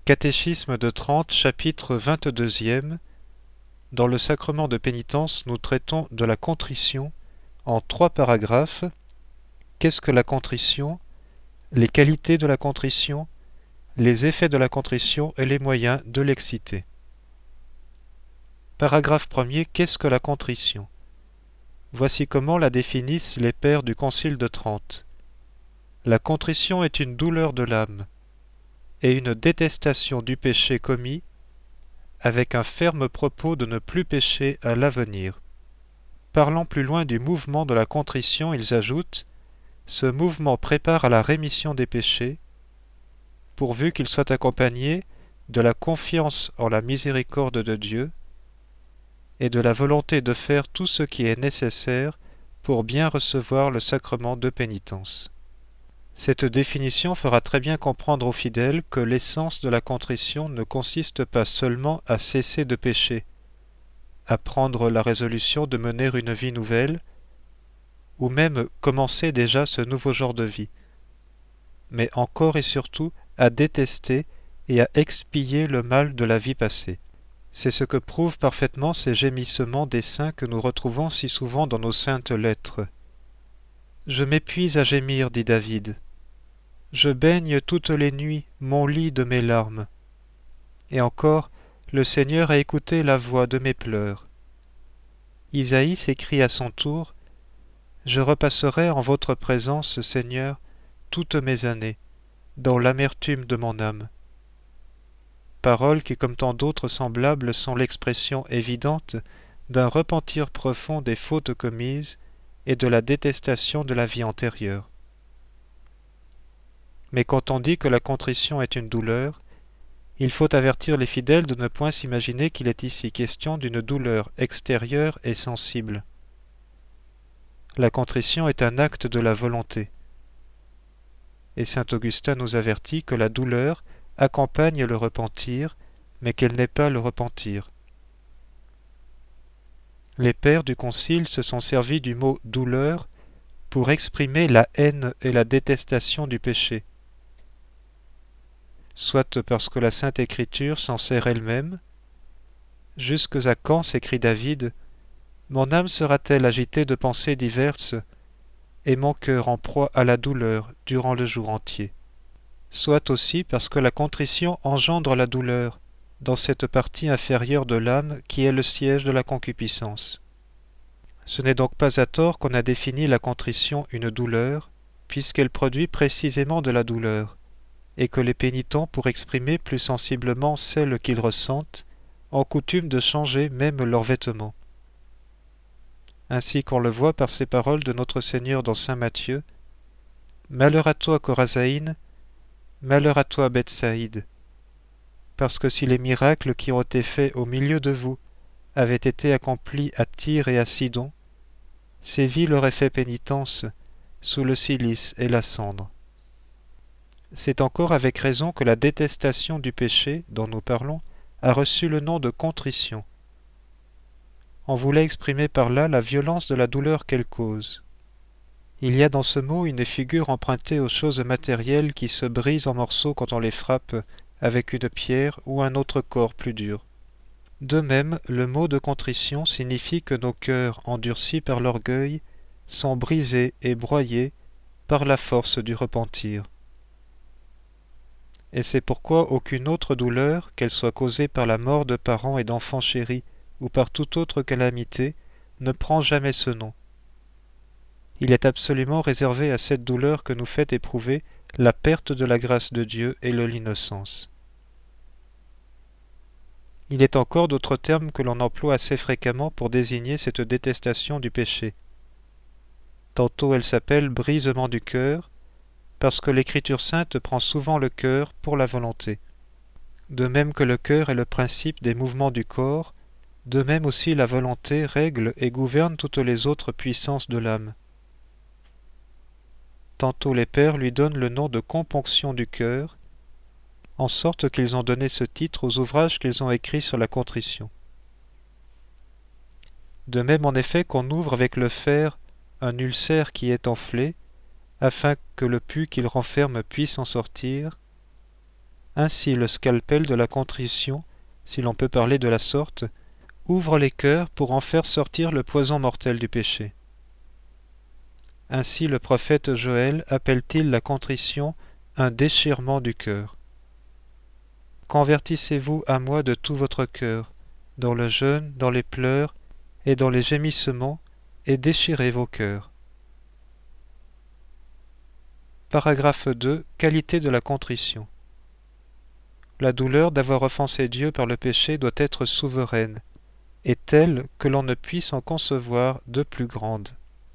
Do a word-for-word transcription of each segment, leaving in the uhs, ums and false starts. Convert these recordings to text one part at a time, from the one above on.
Catéchisme de Trente, chapitre vingt-deuxième. Dans le sacrement de pénitence, nous traitons de la contrition en trois paragraphes. Qu'est-ce que la contrition? Les qualités de la contrition, les effets de la contrition et les moyens de l'exciter. Paragraphe premier. Qu'est-ce que la contrition? Voici comment la définissent les pères du Concile de Trente. La contrition est une douleur de l'âme et une détestation du péché commis, avec un ferme propos de ne plus pécher à l'avenir. Parlant plus loin du mouvement de la contrition, ils ajoutent « Ce mouvement prépare à la rémission des péchés, pourvu qu'il soit accompagné de la confiance en la miséricorde de Dieu et de la volonté de faire tout ce qui est nécessaire pour bien recevoir le sacrement de pénitence. » Cette définition fera très bien comprendre aux fidèles que l'essence de la contrition ne consiste pas seulement à cesser de pécher, à prendre la résolution de mener une vie nouvelle, ou même commencer déjà ce nouveau genre de vie, mais encore et surtout à détester et à expier le mal de la vie passée. C'est ce que prouvent parfaitement ces gémissements des saints que nous retrouvons si souvent dans nos saintes lettres. « Je m'épuise à gémir, dit David. Je baigne toutes les nuits mon lit de mes larmes. Et encore, le Seigneur a écouté la voix de mes pleurs. » Isaïe s'écrie à son tour « Je repasserai en votre présence, Seigneur, toutes mes années, dans l'amertume de mon âme. » Paroles qui, comme tant d'autres semblables, sont l'expression évidente d'un repentir profond des fautes commises et de la détestation de la vie antérieure. Mais quand on dit que la contrition est une douleur, il faut avertir les fidèles de ne point s'imaginer qu'il est ici question d'une douleur extérieure et sensible. La contrition est un acte de la volonté. Et saint Augustin nous avertit que la douleur accompagne le repentir, mais qu'elle n'est pas le repentir. Les pères du Concile se sont servis du mot « douleur » pour exprimer la haine et la détestation du péché, soit parce que la Sainte Écriture s'en sert elle-même. « Jusques à quand, s'écrie David, mon âme sera-t-elle agitée de pensées diverses, et mon cœur en proie à la douleur durant le jour entier ?» Soit aussi parce que la contrition engendre la douleur dans cette partie inférieure de l'âme qui est le siège de la concupiscence. Ce n'est donc pas à tort qu'on a défini la contrition une douleur, puisqu'elle produit précisément de la douleur, et que les pénitents, pour exprimer plus sensiblement celle qu'ils ressentent, ont coutume de changer même leurs vêtements. Ainsi qu'on le voit par ces paroles de notre Seigneur dans saint Matthieu, « Malheur à toi, Chorazin, malheur à toi, Bethsaïde, parce que si les miracles qui ont été faits au milieu de vous avaient été accomplis à Tyr et à Sidon, ces villes auraient fait pénitence sous le cilice et la cendre. » C'est encore avec raison que la détestation du péché, dont nous parlons, a reçu le nom de contrition. On voulait exprimer par là la violence de la douleur qu'elle cause. Il y a dans ce mot une figure empruntée aux choses matérielles qui se brisent en morceaux quand on les frappe avec une pierre ou un autre corps plus dur. De même, le mot de contrition signifie que nos cœurs, endurcis par l'orgueil, sont brisés et broyés par la force du repentir. Et c'est pourquoi aucune autre douleur, qu'elle soit causée par la mort de parents et d'enfants chéris ou par toute autre calamité, ne prend jamais ce nom. Il est absolument réservé à cette douleur que nous fait éprouver la perte de la grâce de Dieu et de l'innocence. Il est encore d'autres termes que l'on emploie assez fréquemment pour désigner cette détestation du péché. Tantôt elle s'appelle brisement du cœur, parce que l'Écriture sainte prend souvent le cœur pour la volonté. De même que le cœur est le principe des mouvements du corps, de même aussi la volonté règle et gouverne toutes les autres puissances de l'âme. Tantôt les pères lui donnent le nom de componction du cœur, en sorte qu'ils ont donné ce titre aux ouvrages qu'ils ont écrits sur la contrition. De même en effet qu'on ouvre avec le fer un ulcère qui est enflé, afin que le pus qu'il renferme puisse en sortir, Ainsi le scalpel de la contrition, si l'on peut parler de la sorte, ouvre les cœurs pour en faire sortir le poison mortel du péché. Ainsi le prophète Joël appelle-t-il la contrition un déchirement du cœur. Convertissez-vous à moi de tout votre cœur, dans le jeûne, dans les pleurs et dans les gémissements, et déchirez vos cœurs. Paragraphe deux. Qualité de la contrition. La douleur d'avoir offensé Dieu par le péché doit être souveraine, et telle que l'on ne puisse en concevoir de plus grande.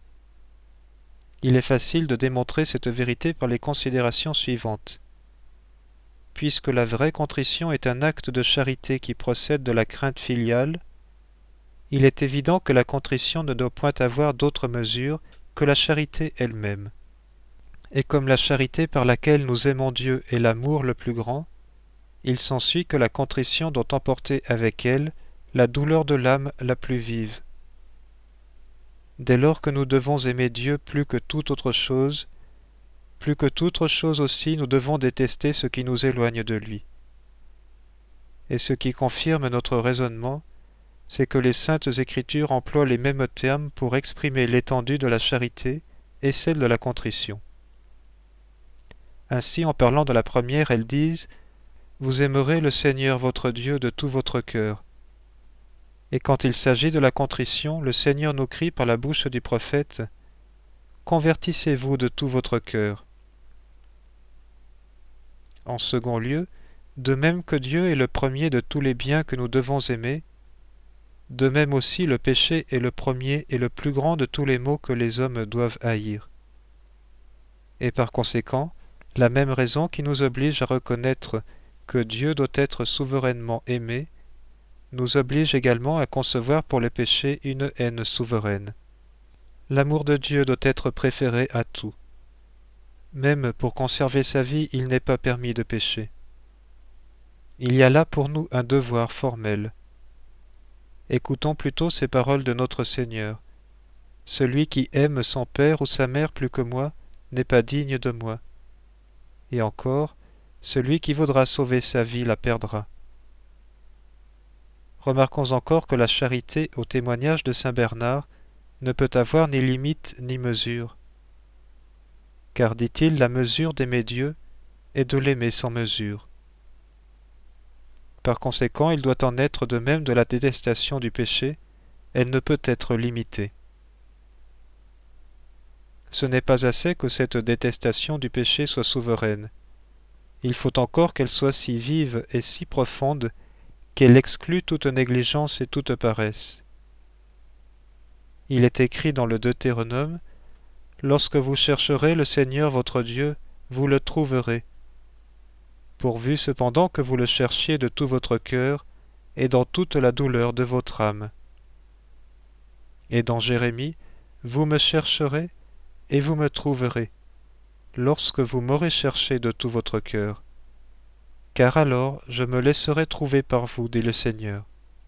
Il est facile de démontrer cette vérité par les considérations suivantes. Puisque la vraie contrition est un acte de charité qui procède de la crainte filiale, il est évident que la contrition ne doit point avoir d'autre mesure que la charité elle-même. Et comme la charité par laquelle nous aimons Dieu est l'amour le plus grand, il s'ensuit que la contrition doit emporter avec elle la douleur de l'âme la plus vive. Dès lors que nous devons aimer Dieu plus que toute autre chose, plus que toute autre chose aussi nous devons détester ce qui nous éloigne de lui. Et ce qui confirme notre raisonnement, c'est que les saintes Écritures emploient les mêmes termes pour exprimer l'étendue de la charité et celle de la contrition. Ainsi, en parlant de la première, elles disent « Vous aimerez le Seigneur votre Dieu de tout votre cœur ». Et quand il s'agit de la contrition, le Seigneur nous crie par la bouche du prophète « Convertissez-vous de tout votre cœur ». En second lieu, de même que Dieu est le premier de tous les biens que nous devons aimer, de même aussi le péché est le premier et le plus grand de tous les maux que les hommes doivent haïr. Et par conséquent, la même raison qui nous oblige à reconnaître que Dieu doit être souverainement aimé, nous oblige également à concevoir pour le péché une haine souveraine. L'amour de Dieu doit être préféré à tout. Même pour conserver sa vie, il n'est pas permis de pécher. Il y a là pour nous un devoir formel. Écoutons plutôt ces paroles de notre Seigneur. « Celui qui aime son père ou sa mère plus que moi n'est pas digne de moi. » Et encore, « Celui qui voudra sauver sa vie la perdra. » Remarquons encore que la charité, au témoignage de saint Bernard, ne peut avoir ni limite ni mesure. Car, dit-il, la mesure d'aimer Dieu est de l'aimer sans mesure. Par conséquent, il doit en être de même de la détestation du péché, elle ne peut être limitée. Ce n'est pas assez que cette détestation du péché soit souveraine. Il faut encore qu'elle soit si vive et si profonde qu'elle exclut toute négligence et toute paresse. Il est écrit dans le Deutéronome « Lorsque vous chercherez le Seigneur votre Dieu, vous le trouverez. Pourvu cependant que vous le cherchiez de tout votre cœur et dans toute la douleur de votre âme. » Et dans Jérémie « Vous me chercherez et vous me trouverez, lorsque vous m'aurez cherché de tout votre cœur. Car alors je me laisserai trouver par vous, dit le Seigneur. »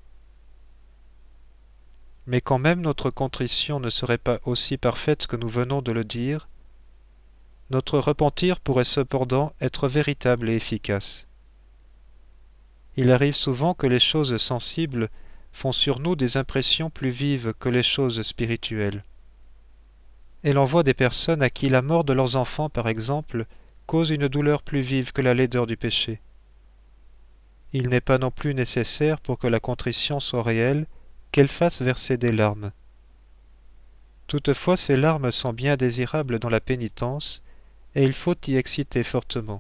Mais quand même notre contrition ne serait pas aussi parfaite que nous venons de le dire, notre repentir pourrait cependant être véritable et efficace. Il arrive souvent que les choses sensibles font sur nous des impressions plus vives que les choses spirituelles. Et l'on voit des personnes à qui la mort de leurs enfants, par exemple, cause une douleur plus vive que la laideur du péché. Il n'est pas non plus nécessaire pour que la contrition soit réelle qu'elle fasse verser des larmes. Toutefois, ces larmes sont bien désirables dans la pénitence, et il faut y exciter fortement.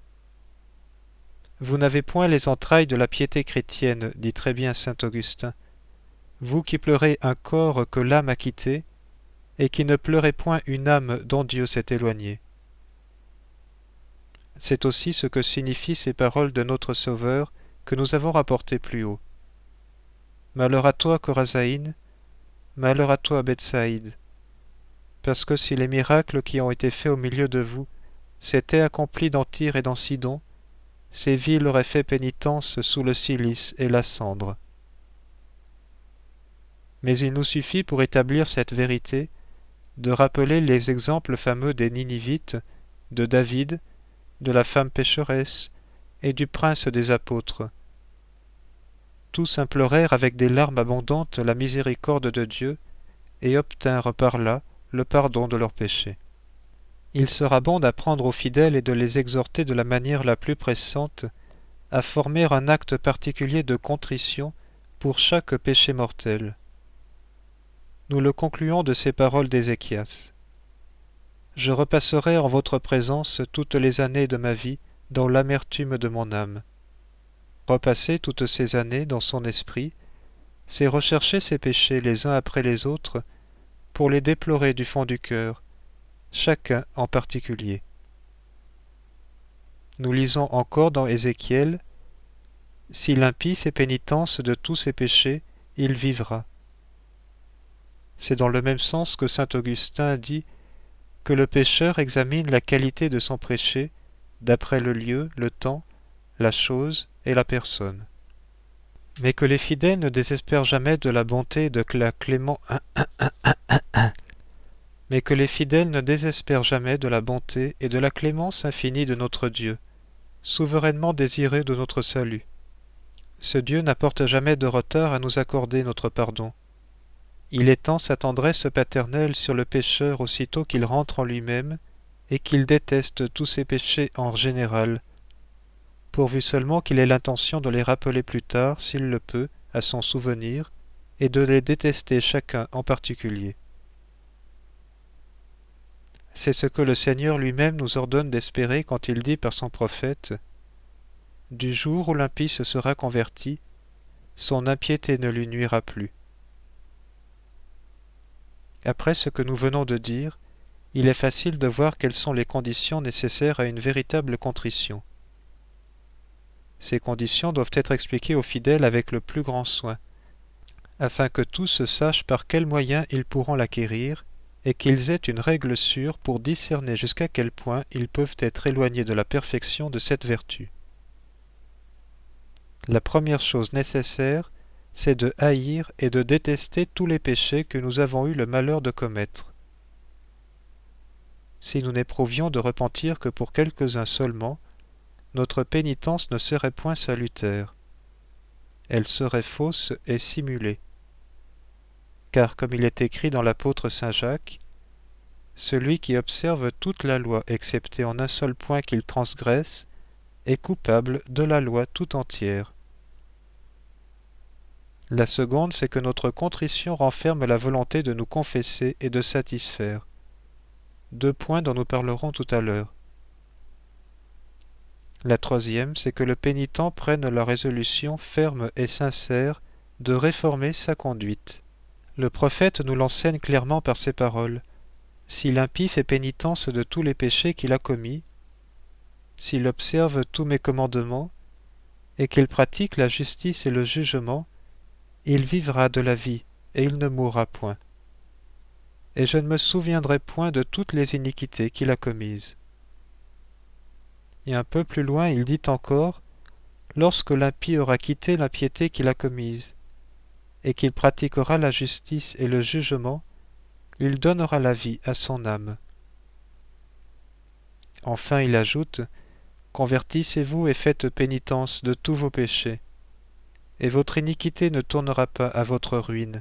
Vous n'avez point les entrailles de la piété chrétienne, dit très bien saint Augustin, vous qui pleurez un corps que l'âme a quitté, et qui ne pleurez point une âme dont Dieu s'est éloigné. C'est aussi ce que signifient ces paroles de notre Sauveur que nous avons rapportées plus haut. Malheur à toi, Chorazin, malheur à toi, Bethsaïde, parce que si les miracles qui ont été faits au milieu de vous s'étaient accomplis dans Tyr et dans Sidon, ces villes auraient fait pénitence sous le cilice et la cendre. Mais il nous suffit pour établir cette vérité de rappeler les exemples fameux des Ninivites, de David, de la femme pécheresse, et du prince des apôtres. Tous implorèrent avec des larmes abondantes la miséricorde de Dieu et obtinrent par là le pardon de leurs péchés. Il sera bon d'apprendre aux fidèles et de les exhorter de la manière la plus pressante à former un acte particulier de contrition pour chaque péché mortel. Nous le concluons de ces paroles d'Ézéchias. Je repasserai en votre présence toutes les années de ma vie dans l'amertume de mon âme. Repasser toutes ces années dans son esprit, c'est rechercher ses péchés les uns après les autres pour les déplorer du fond du cœur, chacun en particulier. Nous lisons encore dans Ézéchiel « Si l'impie fait pénitence de tous ses péchés, il vivra ». C'est dans le même sens que saint Augustin dit que le pécheur examine la qualité de son péché d'après le lieu, le temps, la chose et la personne. Mais que les fidèles ne désespèrent jamais de la bonté de la clément... Mais que les fidèles ne désespèrent jamais de la bonté et de la clémence infinie de notre Dieu, souverainement désiré de notre salut. Ce Dieu n'apporte jamais de retard à nous accorder notre pardon. Il étend sa tendresse paternelle sur le pécheur aussitôt qu'il rentre en lui-même et qu'il déteste tous ses péchés en général, pourvu seulement qu'il ait l'intention de les rappeler plus tard, s'il le peut, à son souvenir, et de les détester chacun en particulier. C'est ce que le Seigneur lui-même nous ordonne d'espérer quand il dit par son prophète « Du jour où l'impie se sera converti, son impiété ne lui nuira plus. » Après ce que nous venons de dire, il est facile de voir quelles sont les conditions nécessaires à une véritable contrition. Ces conditions doivent être expliquées aux fidèles avec le plus grand soin, afin que tous sachent par quels moyens ils pourront l'acquérir et qu'ils aient une règle sûre pour discerner jusqu'à quel point ils peuvent être éloignés de la perfection de cette vertu. La première chose nécessaire, c'est de haïr et de détester tous les péchés que nous avons eu le malheur de commettre. Si nous n'éprouvions de repentir que pour quelques-uns seulement, notre pénitence ne serait point salutaire. Elle serait fausse et simulée. Car comme il est écrit dans l'apôtre saint Jacques, « Celui qui observe toute la loi excepté en un seul point qu'il transgresse est coupable de la loi tout entière. » La seconde, c'est que notre contrition renferme la volonté de nous confesser et de satisfaire. Deux points dont nous parlerons tout à l'heure. La troisième, c'est que le pénitent prenne la résolution ferme et sincère de réformer sa conduite. Le prophète nous l'enseigne clairement par ces paroles. Si l'impie fait pénitence de tous les péchés qu'il a commis, s'il observe tous mes commandements, et qu'il pratique la justice et le jugement, il vivra de la vie, et il ne mourra point. Et je ne me souviendrai point de toutes les iniquités qu'il a commises. Et un peu plus loin, il dit encore, lorsque l'impie aura quitté l'impiété qu'il a commise, et qu'il pratiquera la justice et le jugement, il donnera la vie à son âme. Enfin, il ajoute, convertissez-vous et faites pénitence de tous vos péchés, et votre iniquité ne tournera pas à votre ruine.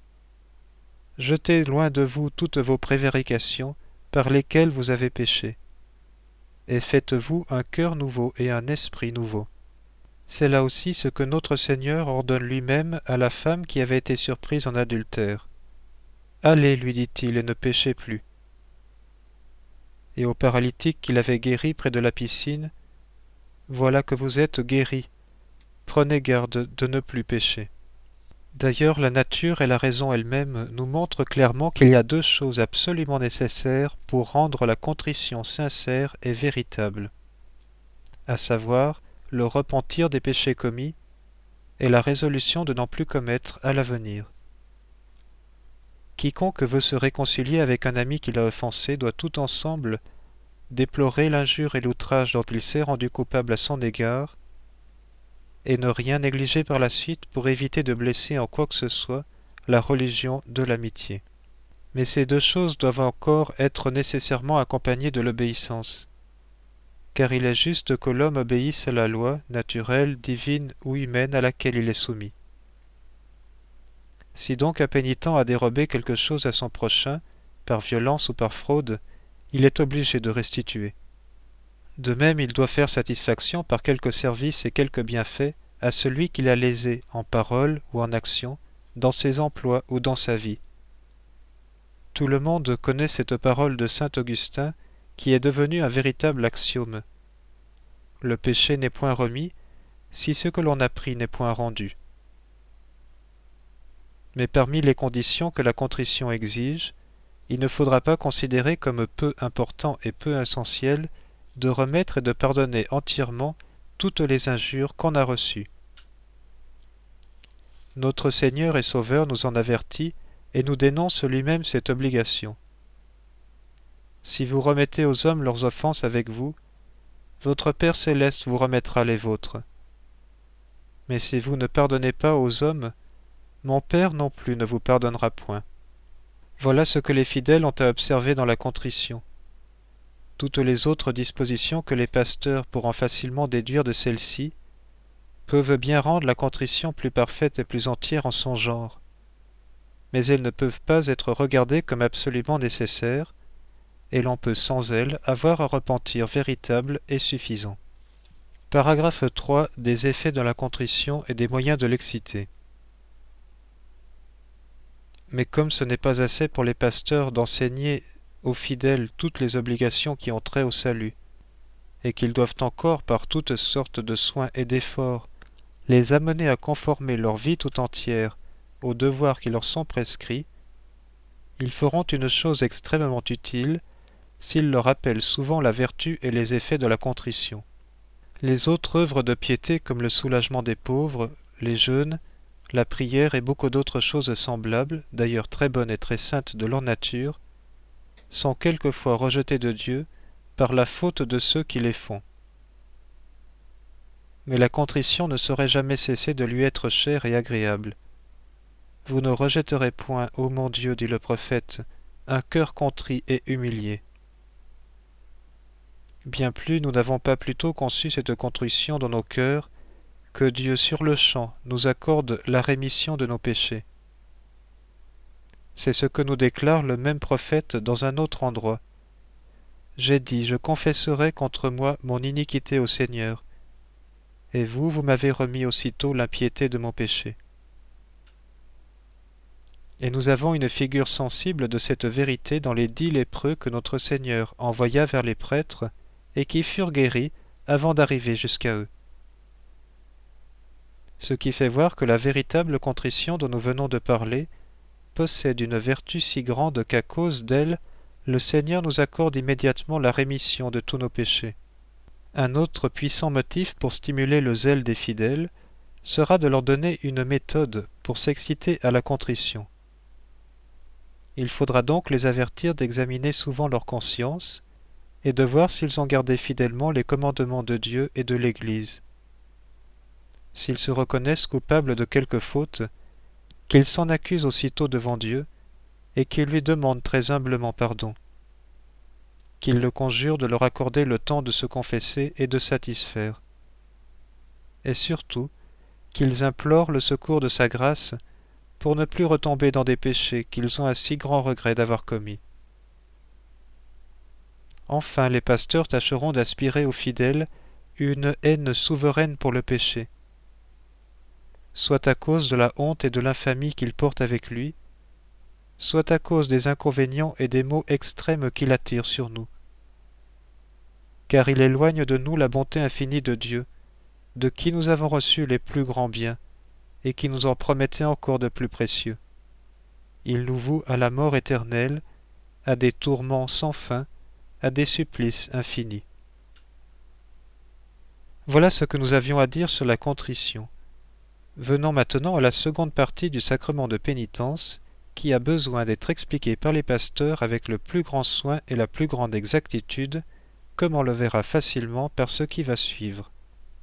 Jetez loin de vous toutes vos prévarications par lesquelles vous avez péché, et faites-vous un cœur nouveau et un esprit nouveau. C'est là aussi ce que notre Seigneur ordonne lui-même à la femme qui avait été surprise en adultère. Allez, lui dit-il, et ne péchez plus. Et au paralytique qu'il avait guéri près de la piscine, voilà que vous êtes guéri. Prenez garde de ne plus pécher. D'ailleurs, la nature et la raison elle-même nous montrent clairement qu'il y a deux choses absolument nécessaires pour rendre la contrition sincère et véritable, à savoir le repentir des péchés commis et la résolution de n'en plus commettre à l'avenir. Quiconque veut se réconcilier avec un ami qui l'a offensé doit tout ensemble déplorer l'injure et l'outrage dont il s'est rendu coupable à son égard, et ne rien négliger par la suite pour éviter de blesser en quoi que ce soit la religion de l'amitié. Mais ces deux choses doivent encore être nécessairement accompagnées de l'obéissance. car il est juste que l'homme obéisse à la loi, naturelle, divine ou humaine à laquelle il est soumis. Si donc un pénitent a dérobé quelque chose à son prochain, par violence ou par fraude, il est obligé de restituer. De même, il doit faire satisfaction par quelque service et quelque bienfait à celui qui l'a lésé en parole ou en action, dans ses emplois ou dans sa vie. Tout le monde connaît cette parole de saint Augustin qui est devenue un véritable axiome. Le péché n'est point remis si ce que l'on a pris n'est point rendu. Mais parmi les conditions que la contrition exige, il ne faudra pas considérer comme peu important et peu essentiel de remettre et de pardonner entièrement toutes les injures qu'on a reçues. Notre Seigneur et Sauveur nous en avertit et nous dénonce lui-même cette obligation. Si vous remettez aux hommes leurs offenses avec vous, votre Père céleste vous remettra les vôtres. Mais si vous ne pardonnez pas aux hommes, mon Père non plus ne vous pardonnera point. Voilà ce que les fidèles ont à observer dans la contrition. Toutes les autres dispositions que les pasteurs pourront facilement déduire de celle-ci peuvent bien rendre la contrition plus parfaite et plus entière en son genre, mais elles ne peuvent pas être regardées comme absolument nécessaires, et l'on peut sans elles avoir un repentir véritable et suffisant. Paragraphe trois. Des effets de la contrition et des moyens de l'exciter. Mais comme ce n'est pas assez pour les pasteurs d'enseigner aux fidèles toutes les obligations qui ont trait au salut, et qu'ils doivent encore, par toutes sortes de soins et d'efforts, les amener à conformer leur vie tout entière aux devoirs qui leur sont prescrits, ils feront une chose extrêmement utile s'ils leur rappellent souvent la vertu et les effets de la contrition. Les autres œuvres de piété comme le soulagement des pauvres, les jeûnes, la prière et beaucoup d'autres choses semblables, d'ailleurs très bonnes et très saintes de leur nature, sont quelquefois rejetées de Dieu par la faute de ceux qui les font. Mais la contrition ne saurait jamais cesser de lui être chère et agréable. Vous ne rejetterez point, ô mon Dieu, dit le prophète, un cœur contrit et humilié. Bien plus, nous n'avons pas plutôt conçu cette contrition dans nos cœurs que Dieu sur-le-champ nous accorde la rémission de nos péchés. C'est ce que nous déclare le même prophète dans un autre endroit. J'ai dit, je confesserai contre moi mon iniquité au Seigneur, et vous, vous m'avez remis aussitôt l'impiété de mon péché. Et nous avons une figure sensible de cette vérité dans les dix lépreux que notre Seigneur envoya vers les prêtres et qui furent guéris avant d'arriver jusqu'à eux. Ce qui fait voir que la véritable contrition dont nous venons de parler possède une vertu si grande qu'à cause d'elle, le Seigneur nous accorde immédiatement la rémission de tous nos péchés. Un autre puissant motif pour stimuler le zèle des fidèles sera de leur donner une méthode pour s'exciter à la contrition. Il faudra donc les avertir d'examiner souvent leur conscience et de voir s'ils ont gardé fidèlement les commandements de Dieu et de l'Église. S'ils se reconnaissent coupables de quelque faute, qu'ils s'en accusent aussitôt devant Dieu et qu'ils lui demandent très humblement pardon. Qu'ils le conjurent de leur accorder le temps de se confesser et de satisfaire. Et surtout, qu'ils implorent le secours de sa grâce pour ne plus retomber dans des péchés qu'ils ont un si grand regret d'avoir commis. Enfin, les pasteurs tâcheront d'aspirer aux fidèles une haine souveraine pour le péché, soit à cause de la honte et de l'infamie qu'il porte avec lui, soit à cause des inconvénients et des maux extrêmes qu'il attire sur nous. Car il éloigne de nous la bonté infinie de Dieu, de qui nous avons reçu les plus grands biens, et qui nous en promettait encore de plus précieux. Il nous voue à la mort éternelle, à des tourments sans fin, à des supplices infinis. Voilà ce que nous avions à dire sur la contrition. Venons maintenant à la seconde partie du sacrement de pénitence, qui a besoin d'être expliqué par les pasteurs avec le plus grand soin et la plus grande exactitude, comme on le verra facilement par ce qui va suivre.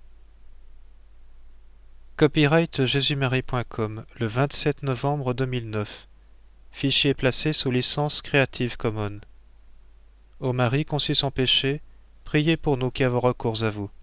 Copyright jésus marie point com, le vingt-sept novembre deux mille neuf. Fichier placé sous licence Creative Commons. Ô Marie conçue sans péché, Priez pour nous qui avons recours à vous.